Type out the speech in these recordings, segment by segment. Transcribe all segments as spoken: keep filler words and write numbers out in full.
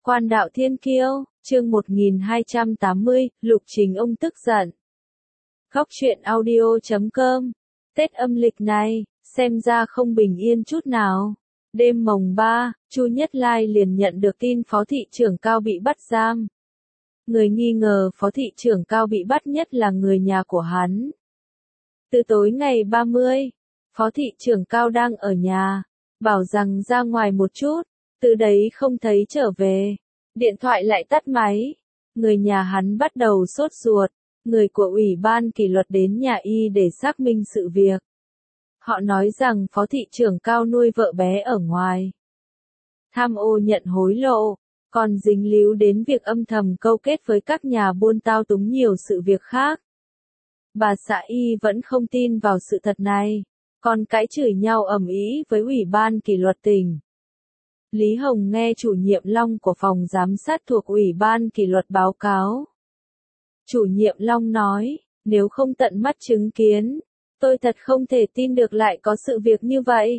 Quan đạo thiên kiêu, chương một nghìn hai trăm tám mươi, Lục Trình ông tức giận. Góc truyện audio chấm com. Tết âm lịch này, xem ra không bình yên chút nào. Đêm mồng ba, Chu Nhất Lai liền nhận được tin Phó thị trưởng Cao bị bắt giam. Người nghi ngờ Phó thị trưởng Cao bị bắt nhất là người nhà của hắn. Từ tối ngày ba mươi, Phó thị trưởng Cao đang ở nhà, bảo rằng ra ngoài một chút, từ đấy không thấy trở về. Điện thoại lại tắt máy. Người nhà hắn bắt đầu sốt ruột. Người của Ủy ban kỷ luật đến nhà y để xác minh sự việc. Họ nói rằng Phó thị trưởng Cao nuôi vợ bé ở ngoài, tham ô nhận hối lộ, còn dính líu đến việc âm thầm câu kết với các nhà buôn thao túng nhiều sự việc khác. Bà xã y vẫn không tin vào sự thật này, còn cãi chửi nhau ầm ĩ với Ủy ban kỷ luật tỉnh. Lý Hồng nghe chủ nhiệm Long của phòng giám sát thuộc Ủy ban kỷ luật báo cáo. Chủ nhiệm Long nói, nếu không tận mắt chứng kiến, tôi thật không thể tin được lại có sự việc như vậy.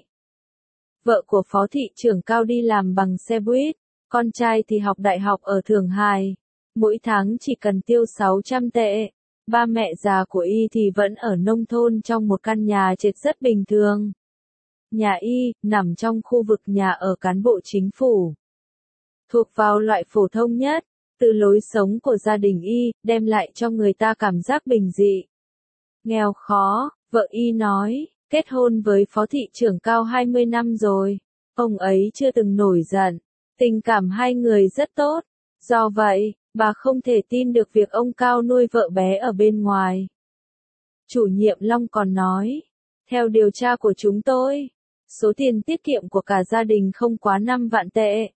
Vợ của Phó thị trưởng Cao đi làm bằng xe buýt, con trai thì học đại học ở Thượng Hải, mỗi tháng chỉ cần tiêu sáu trăm tệ. Ba mẹ già của y thì vẫn ở nông thôn trong một căn nhà trệt rất bình thường. Nhà y, nằm trong khu vực nhà ở cán bộ chính phủ. Thuộc vào loại phổ thông nhất, từ lối sống của gia đình y, đem lại cho người ta cảm giác bình dị. Nghèo khó, vợ y nói, kết hôn với Phó thị trưởng Cao hai mươi năm rồi, ông ấy chưa từng nổi giận, tình cảm hai người rất tốt. Do vậy, bà không thể tin được việc ông Cao nuôi vợ bé ở bên ngoài. Chủ nhiệm Long còn nói, theo điều tra của chúng tôi, số tiền tiết kiệm của cả gia đình không quá năm vạn tệ.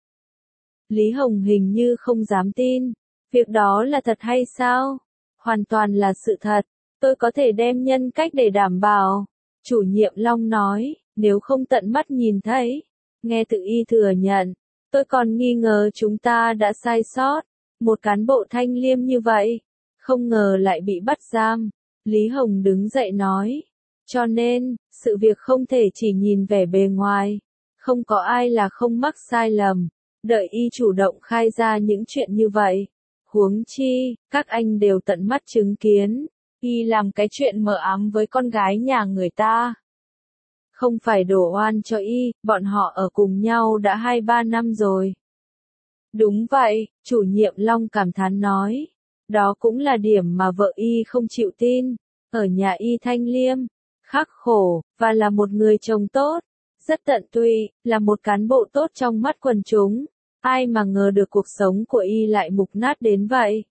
Lý Hồng hình như không dám tin. Việc đó là thật hay sao? Hoàn toàn là sự thật. Tôi có thể đem nhân cách để đảm bảo. Chủ nhiệm Long nói, nếu không tận mắt nhìn thấy, nghe tự y thừa nhận, tôi còn nghi ngờ chúng ta đã sai sót. Một cán bộ thanh liêm như vậy, không ngờ lại bị bắt giam. Lý Hồng đứng dậy nói, cho nên, sự việc không thể chỉ nhìn vẻ bề ngoài. Không có ai là không mắc sai lầm. Đợi y chủ động khai ra những chuyện như vậy. Huống chi, các anh đều tận mắt chứng kiến. Y làm cái chuyện mờ ám với con gái nhà người ta. Không phải đổ oan cho y, bọn họ ở cùng nhau đã hai ba năm rồi. Đúng vậy, chủ nhiệm Long cảm thán nói. Đó cũng là điểm mà vợ y không chịu tin. Ở nhà y thanh liêm, khắc khổ, và là một người chồng tốt. Rất tận tụy, là một cán bộ tốt trong mắt quần chúng. Ai mà ngờ được cuộc sống của y lại mục nát đến vậy.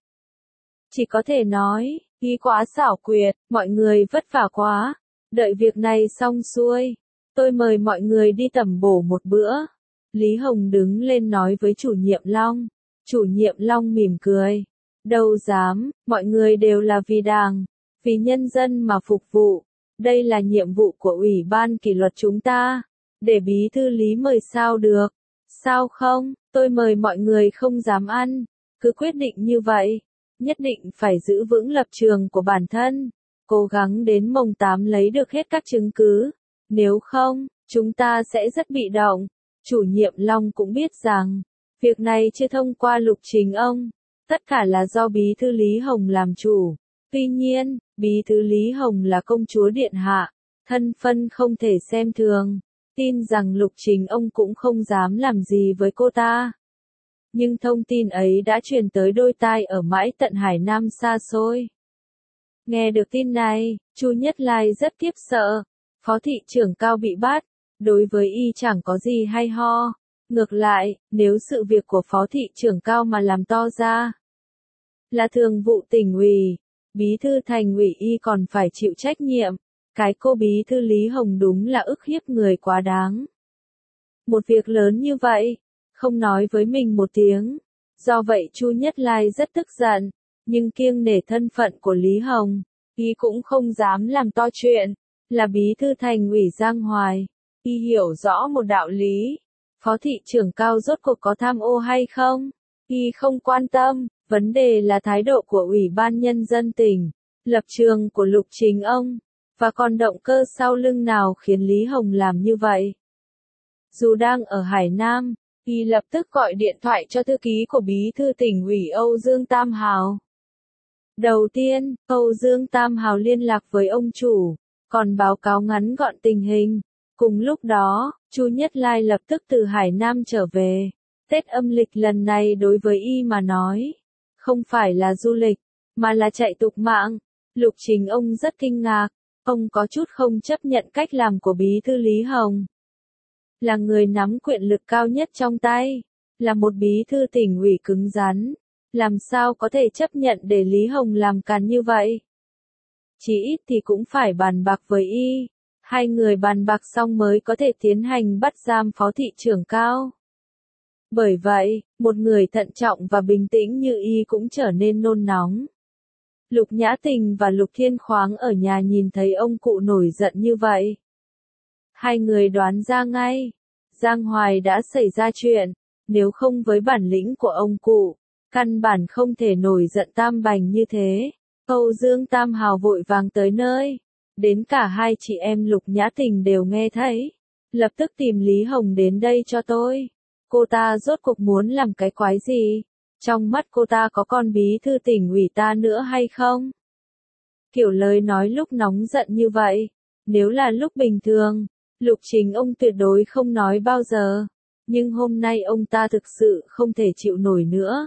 Chỉ có thể nói, y quá xảo quyệt, mọi người vất vả quá. Đợi việc này xong xuôi, tôi mời mọi người đi tẩm bổ một bữa. Lý Hồng đứng lên nói với chủ nhiệm Long. Chủ nhiệm Long mỉm cười. Đâu dám, mọi người đều là vì đảng, vì nhân dân mà phục vụ. Đây là nhiệm vụ của Ủy ban kỷ luật chúng ta. Để bí thư Lý mời sao được? Sao không, tôi mời mọi người không dám ăn. Cứ quyết định như vậy. Nhất định phải giữ vững lập trường của bản thân. Cố gắng đến mồng tám lấy được hết các chứng cứ. Nếu không, chúng ta sẽ rất bị động. Chủ nhiệm Long cũng biết rằng, việc này chưa thông qua Lục Trình ông. Tất cả là do bí thư Lý Hồng làm chủ. Tuy nhiên, bí thư Lý Hồng là công chúa điện hạ. Thân phân không thể xem thường. Tin rằng Lục Trình ông cũng không dám làm gì với cô ta. Nhưng thông tin ấy đã truyền tới đôi tai ở mãi tận Hải Nam xa xôi. Nghe được tin này, Chu Nhất Lai rất khiếp sợ. Phó thị trưởng Cao bị bắt, đối với y chẳng có gì hay ho. Ngược lại, nếu sự việc của Phó thị trưởng Cao mà làm to ra, là thường vụ tỉnh ủy, bí thư thành ủy y còn phải chịu trách nhiệm. Cái cô bí thư Lý Hồng đúng là ức hiếp người quá đáng. Một việc lớn như vậy, không nói với mình một tiếng. Do vậy Chu Nhất Lai rất tức giận, nhưng kiêng nể thân phận của Lý Hồng, y cũng không dám làm to chuyện. Là bí thư thành ủy Giang Hoài, y hiểu rõ một đạo lý. Phó thị trưởng Cao rốt cuộc có tham ô hay không? Y không quan tâm, vấn đề là thái độ của Ủy ban Nhân dân tỉnh, lập trường của Lục Trình ông. Và còn động cơ sau lưng nào khiến Lý Hồng làm như vậy? Dù đang ở Hải Nam, Y lập tức gọi điện thoại cho thư ký của Bí thư Tỉnh ủy Âu Dương Tam Hào. Đầu tiên, Âu Dương Tam Hào liên lạc với ông chủ, còn báo cáo ngắn gọn tình hình. Cùng lúc đó, Chu Nhất Lai lập tức từ Hải Nam trở về. Tết âm lịch lần này đối với y mà nói, không phải là du lịch, mà là chạy tục mạng. Lục Trình ông rất kinh ngạc, ông có chút không chấp nhận cách làm của Bí thư Lý Hồng. Là người nắm quyền lực cao nhất trong tay, là một bí thư tỉnh ủy cứng rắn, làm sao có thể chấp nhận để Lý Hồng làm càn như vậy? Chỉ ít thì cũng phải bàn bạc với y, hai người bàn bạc xong mới có thể tiến hành bắt giam phó thị trưởng cao. Bởi vậy, một người thận trọng và bình tĩnh như y cũng trở nên nôn nóng. Lục Nhã Tình và Lục Thiên Khoáng ở nhà nhìn thấy ông cụ nổi giận như vậy. Hai người đoán ra ngay, Giang Hoài đã xảy ra chuyện, nếu không với bản lĩnh của ông cụ, căn bản không thể nổi giận tam bành như thế. Âu Dương Tam Hào vội vàng tới nơi, đến cả hai chị em Lục Nhã Tình đều nghe thấy, lập tức tìm Lý Hồng đến đây cho tôi. Cô ta rốt cuộc muốn làm cái quái gì? Trong mắt cô ta có con bí thư tỉnh ủy ta nữa hay không? Kiểu lời nói lúc nóng giận như vậy, nếu là lúc bình thường, Lục Trình ông tuyệt đối không nói bao giờ, nhưng hôm nay ông ta thực sự không thể chịu nổi nữa.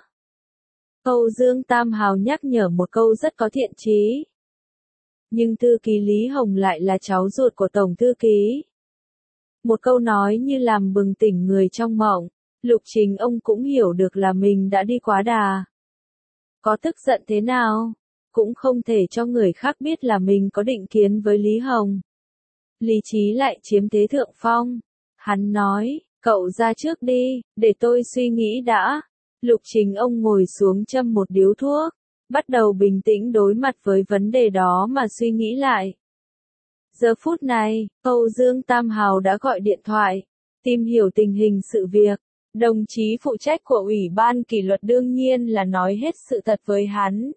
Âu Dương Tam Hào nhắc nhở một câu rất có thiện chí. Nhưng thư ký Lý Hồng lại là cháu ruột của tổng thư ký. Một câu nói như làm bừng tỉnh người trong mộng, Lục Trình ông cũng hiểu được là mình đã đi quá đà. Có tức giận thế nào, cũng không thể cho người khác biết là mình có định kiến với Lý Hồng. Lý trí lại chiếm thế thượng phong. Hắn nói, cậu ra trước đi, để tôi suy nghĩ đã. Lục Trình ông ngồi xuống châm một điếu thuốc, bắt đầu bình tĩnh đối mặt với vấn đề đó mà suy nghĩ lại. Giờ phút này, Âu Dương Tam Hào đã gọi điện thoại, tìm hiểu tình hình sự việc. Đồng chí phụ trách của Ủy ban kỷ luật đương nhiên là nói hết sự thật với hắn.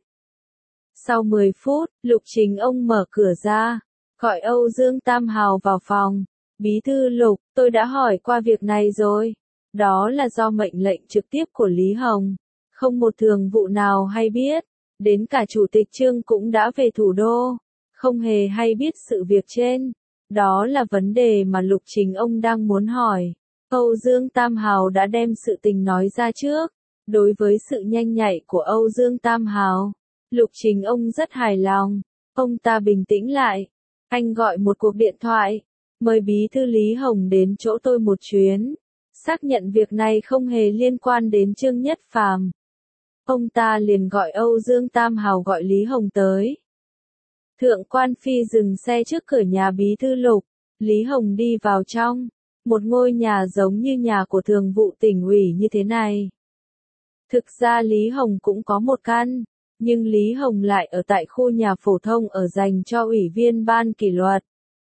Sau mười phút, Lục Trình ông mở cửa ra, gọi Âu Dương Tam Hào vào phòng. Bí thư Lục, tôi đã hỏi qua việc này rồi. Đó là do mệnh lệnh trực tiếp của Lý Hồng. Không một thường vụ nào hay biết. Đến cả Chủ tịch Trương cũng đã về thủ đô. Không hề hay biết sự việc trên. Đó là vấn đề mà Lục Trình ông đang muốn hỏi. Âu Dương Tam Hào đã đem sự tình nói ra trước. Đối với sự nhanh nhạy của Âu Dương Tam Hào, Lục Trình ông rất hài lòng. Ông ta bình tĩnh lại. Anh gọi một cuộc điện thoại. Mời bí thư Lý Hồng đến chỗ tôi một chuyến. Xác nhận việc này không hề liên quan đến Trương Nhất Phàm. Ông ta liền gọi Âu Dương Tam Hào gọi Lý Hồng tới. Thượng quan Phi dừng xe trước cửa nhà bí thư Lục. Lý Hồng đi vào trong. Một ngôi nhà giống như nhà của thường vụ tỉnh ủy như thế này. Thực ra Lý Hồng cũng có một căn, nhưng Lý Hồng lại ở tại khu nhà phổ thông ở dành cho ủy viên ban kỷ luật.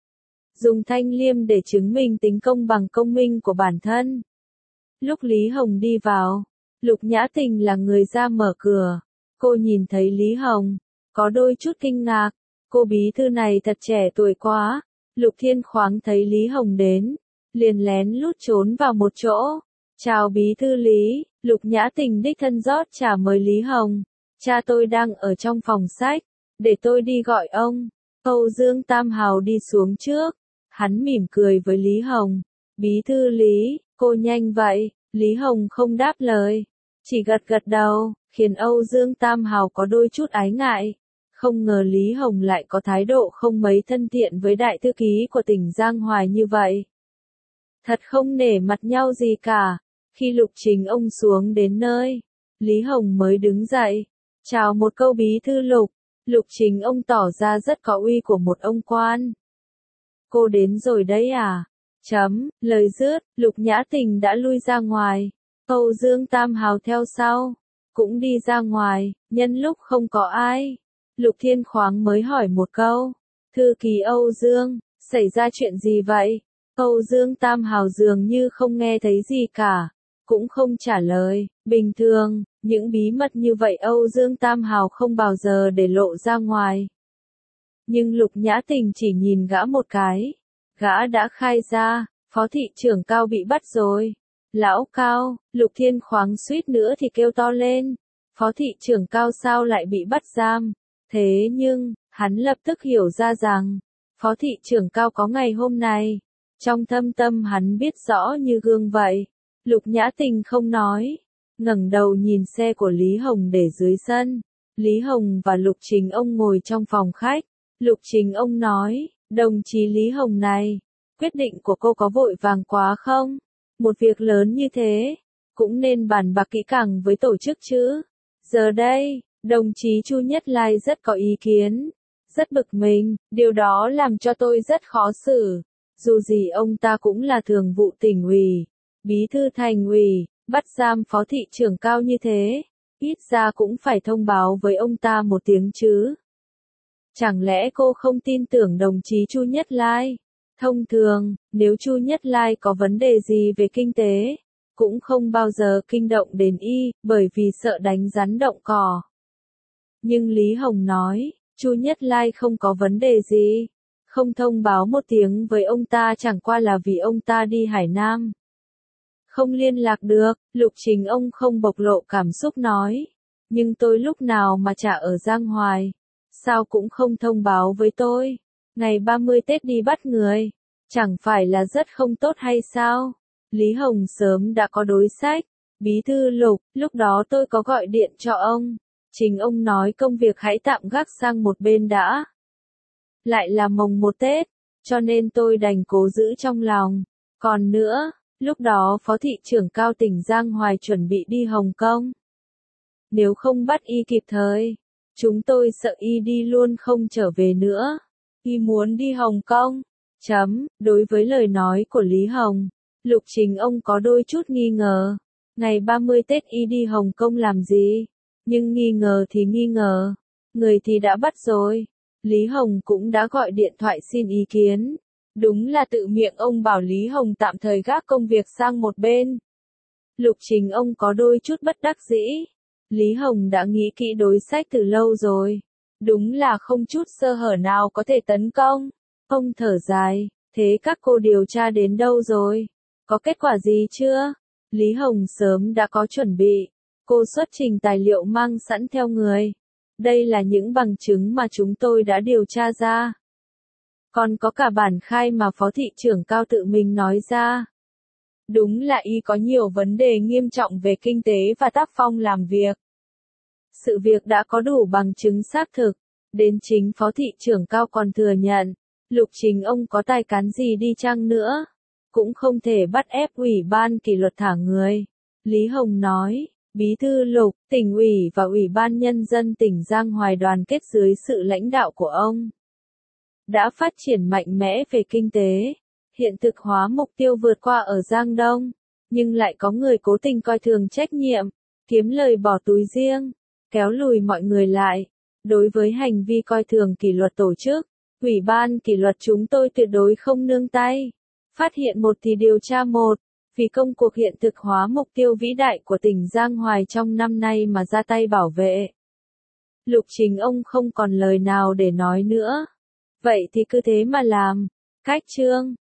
Dùng thanh liêm để chứng minh tính công bằng công minh của bản thân. Lúc Lý Hồng đi vào, Lục Nhã Tình là người ra mở cửa. Cô nhìn thấy Lý Hồng, có đôi chút kinh ngạc. Cô bí thư này thật trẻ tuổi quá. Lục Thiên Khoáng thấy Lý Hồng đến, liền lén lút trốn vào một chỗ. Chào bí thư Lý, Lục Nhã Tình đích thân rót trà mời Lý Hồng. Cha tôi đang ở trong phòng sách, để tôi đi gọi ông. Âu Dương Tam Hào đi xuống trước. Hắn mỉm cười với Lý Hồng. Bí thư Lý, cô nhanh vậy. Lý Hồng không đáp lời, chỉ gật gật đầu, khiến Âu Dương Tam Hào có đôi chút ái ngại. Không ngờ Lý Hồng lại có thái độ không mấy thân thiện với đại thư ký của tỉnh Giang Hoài như vậy. Thật không nể mặt nhau gì cả. Khi Lục Trình ông xuống đến nơi, Lý Hồng mới đứng dậy, chào một câu bí thư Lục. Lục Trình ông tỏ ra rất có uy của một ông quan. Cô đến rồi đấy à? Chấm, lời dứt, Lục Nhã Tình đã lui ra ngoài. Âu Dương Tam Hào theo sau, cũng đi ra ngoài, nhân lúc không có ai. Lục Thiên Khoáng mới hỏi một câu. Thư ký Âu Dương, xảy ra chuyện gì vậy? Âu Dương Tam Hào dường như không nghe thấy gì cả, cũng không trả lời. Bình thường, những bí mật như vậy Âu Dương Tam Hào không bao giờ để lộ ra ngoài. Nhưng Lục Nhã Tình chỉ nhìn gã một cái. Gã đã khai ra, phó thị trưởng cao bị bắt rồi. Lão Cao, Lục Thiên Khoáng suýt nữa thì kêu to lên. Phó thị trưởng Cao sao lại bị bắt giam? Thế nhưng, hắn lập tức hiểu ra rằng, Phó thị trưởng Cao có ngày hôm này. Trong thâm tâm hắn biết rõ như gương vậy. Lục Nhã Tình không nói, ngẩng đầu nhìn xe của Lý Hồng để dưới sân. Lý Hồng và Lục Trình Ông ngồi trong phòng khách. Lục Trình Ông nói, đồng chí Lý Hồng này, quyết định của cô có vội vàng quá không? Một việc lớn như thế, cũng nên bàn bạc kỹ càng với tổ chức chứ. Giờ đây, đồng chí Chu Nhất Lai rất có ý kiến, rất bực mình, điều đó làm cho tôi rất khó xử. Dù gì ông ta cũng là thường vụ tỉnh ủy, bí thư thành ủy, bắt giam phó thị trưởng Cao như thế, ít ra cũng phải thông báo với ông ta một tiếng chứ. Chẳng lẽ cô không tin tưởng đồng chí Chu Nhất Lai? Thông thường, nếu Chu Nhất Lai có vấn đề gì về kinh tế, cũng không bao giờ kinh động đến y, bởi vì sợ đánh rắn động cỏ. Nhưng Lý Hồng nói, Chu Nhất Lai không có vấn đề gì, không thông báo một tiếng với ông ta chẳng qua là vì ông ta đi Hải Nam. Không liên lạc được, Lục Trình Ông không bộc lộ cảm xúc nói, nhưng tôi lúc nào mà chả ở Giang Hoài, sao cũng không thông báo với tôi. Ngày ba mươi Tết đi bắt người, chẳng phải là rất không tốt hay sao? Lý Hồng sớm đã có đối sách. Bí thư Lục, lúc đó tôi có gọi điện cho ông. Trình Ông nói công việc hãy tạm gác sang một bên đã. Lại là mồng một Tết, cho nên tôi đành cố giữ trong lòng. Còn nữa, lúc đó Phó thị trưởng Cao tỉnh Giang Hoài chuẩn bị đi Hồng Kông. Nếu không bắt y kịp thời, chúng tôi sợ y đi luôn không trở về nữa. Y muốn đi Hồng Kông. Chấm, đối với lời nói của Lý Hồng, Lục Trình Ông có đôi chút nghi ngờ. Ngày ba mươi Tết y đi Hồng Kông làm gì? Nhưng nghi ngờ thì nghi ngờ. Người thì đã bắt rồi. Lý Hồng cũng đã gọi điện thoại xin ý kiến. Đúng là tự miệng ông bảo Lý Hồng tạm thời gác công việc sang một bên. Lục Trình Ông có đôi chút bất đắc dĩ. Lý Hồng đã nghĩ kỹ đối sách từ lâu rồi. Đúng là không chút sơ hở nào có thể tấn công. Ông thở dài, thế các cô điều tra đến đâu rồi? Có kết quả gì chưa? Lý Hồng sớm đã có chuẩn bị. Cô xuất trình tài liệu mang sẵn theo người. Đây là những bằng chứng mà chúng tôi đã điều tra ra. Còn có cả bản khai mà Phó thị trưởng Cao tự mình nói ra. Đúng là y có nhiều vấn đề nghiêm trọng về kinh tế và tác phong làm việc. Sự việc đã có đủ bằng chứng xác thực. Đến chính Phó thị trưởng Cao còn thừa nhận. Lục Trình Ông có tài cán gì đi chăng nữa, cũng không thể bắt ép ủy ban kỷ luật thả người. Lý Hồng nói, Bí thư Lục, tỉnh ủy và ủy ban nhân dân tỉnh Giang Hoài đoàn kết dưới sự lãnh đạo của ông, đã phát triển mạnh mẽ về kinh tế, hiện thực hóa mục tiêu vượt qua ở Giang Đông, nhưng lại có người cố tình coi thường trách nhiệm, kiếm lời bỏ túi riêng, kéo lùi mọi người lại. Đối với hành vi coi thường kỷ luật tổ chức, Ủy ban kỷ luật chúng tôi tuyệt đối không nương tay. Phát hiện một thì điều tra một, vì công cuộc hiện thực hóa mục tiêu vĩ đại của tỉnh Giang Hoài trong năm nay mà ra tay bảo vệ. Lục Trình Ông không còn lời nào để nói nữa. Vậy thì cứ thế mà làm. Cách chương